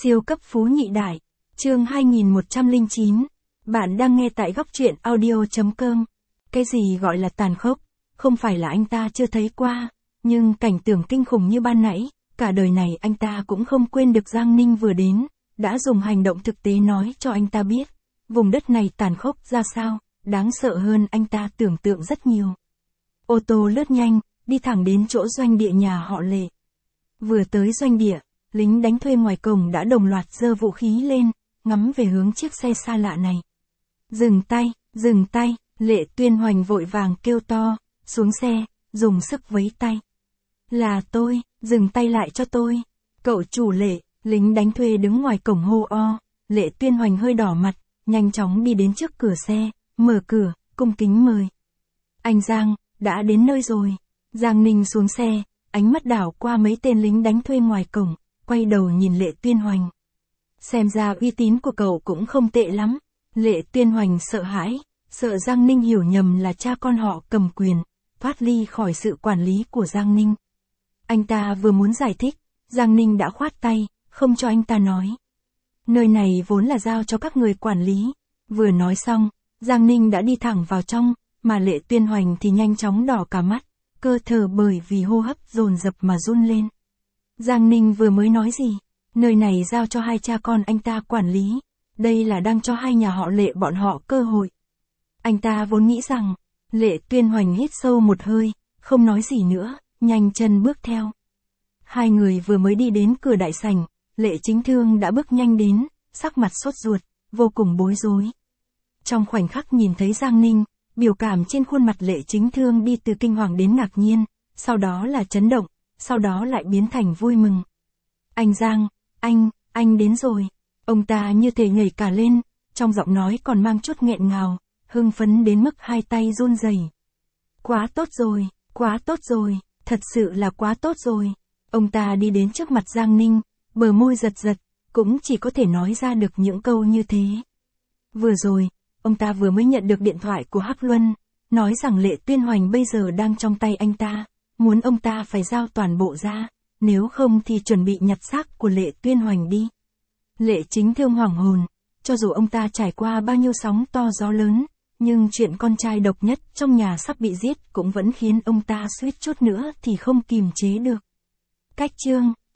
Siêu cấp phú nhị đại. Chương 2109. Bạn đang nghe tại góc truyện audio.com. Cái gì gọi là tàn khốc, không phải là anh ta chưa thấy qua, nhưng cảnh tượng kinh khủng như ban nãy, cả đời này anh ta cũng không quên được. Giang Ninh vừa đến, đã dùng hành động thực tế nói cho anh ta biết, vùng đất này tàn khốc ra sao, đáng sợ hơn anh ta tưởng tượng rất nhiều. Ô tô lướt nhanh, đi thẳng đến chỗ doanh địa nhà họ Lệ. Vừa tới doanh địa, lính đánh thuê ngoài cổng đã đồng loạt giơ vũ khí lên, ngắm về hướng chiếc xe xa lạ này. Dừng tay, Lệ Tuyên Hoành vội vàng kêu to, xuống xe, dùng sức vẫy tay. Là tôi, dừng tay lại cho tôi. Cậu chủ Lệ, lính đánh thuê đứng ngoài cổng hô o. Lệ Tuyên Hoành hơi đỏ mặt, nhanh chóng đi đến trước cửa xe, mở cửa, cung kính mời. Anh Giang, đã đến nơi rồi. Giang Ninh xuống xe, ánh mắt đảo qua mấy tên lính đánh thuê ngoài cổng, quay đầu nhìn Lệ Tuyên Hoành. Xem ra uy tín của cậu cũng không tệ lắm. Lệ Tuyên Hoành sợ hãi, sợ Giang Ninh hiểu nhầm là cha con họ cầm quyền, thoát ly khỏi sự quản lý của Giang Ninh. Anh ta vừa muốn giải thích, Giang Ninh đã khoát tay, không cho anh ta nói. Nơi này vốn là giao cho các người quản lý. Vừa nói xong, Giang Ninh đã đi thẳng vào trong, mà Lệ Tuyên Hoành thì nhanh chóng đỏ cả mắt, cơ thể bởi vì hô hấp dồn dập mà run lên. Giang Ninh vừa mới nói gì? Nơi này giao cho hai cha con anh ta quản lý, đây là đang cho hai nhà họ Lệ bọn họ cơ hội. Anh ta vốn nghĩ rằng, Lệ Tuyên Hoành hít sâu một hơi, không nói gì nữa, nhanh chân bước theo. Hai người vừa mới đi đến cửa đại sảnh, Lệ Chính Thương đã bước nhanh đến, sắc mặt sốt ruột, vô cùng bối rối. Trong khoảnh khắc nhìn thấy Giang Ninh, biểu cảm trên khuôn mặt Lệ Chính Thương đi từ kinh hoàng đến ngạc nhiên, sau đó là chấn động, sau đó lại biến thành vui mừng. Anh Giang, anh đến rồi. Ông ta như thể nhảy cả lên, trong giọng nói còn mang chút nghẹn ngào, hưng phấn đến mức hai tay run rẩy. Quá tốt rồi, thật sự là quá tốt rồi. Ông ta đi đến trước mặt Giang Ninh, bờ môi giật giật, cũng chỉ có thể nói ra được những câu như thế. Vừa rồi, ông ta vừa mới nhận được điện thoại của Hắc Luân, nói rằng Lệ Tuyên Hoành bây giờ đang trong tay anh ta, muốn ông ta phải giao toàn bộ ra, nếu không thì chuẩn bị nhặt xác của Lệ Tuyên Hoành đi. Lệ Chính Thương hoảng hồn, cho dù ông ta trải qua bao nhiêu sóng to gió lớn, nhưng chuyện con trai độc nhất trong nhà sắp bị giết cũng vẫn khiến ông ta suýt chút nữa thì không kìm chế được. Cách chương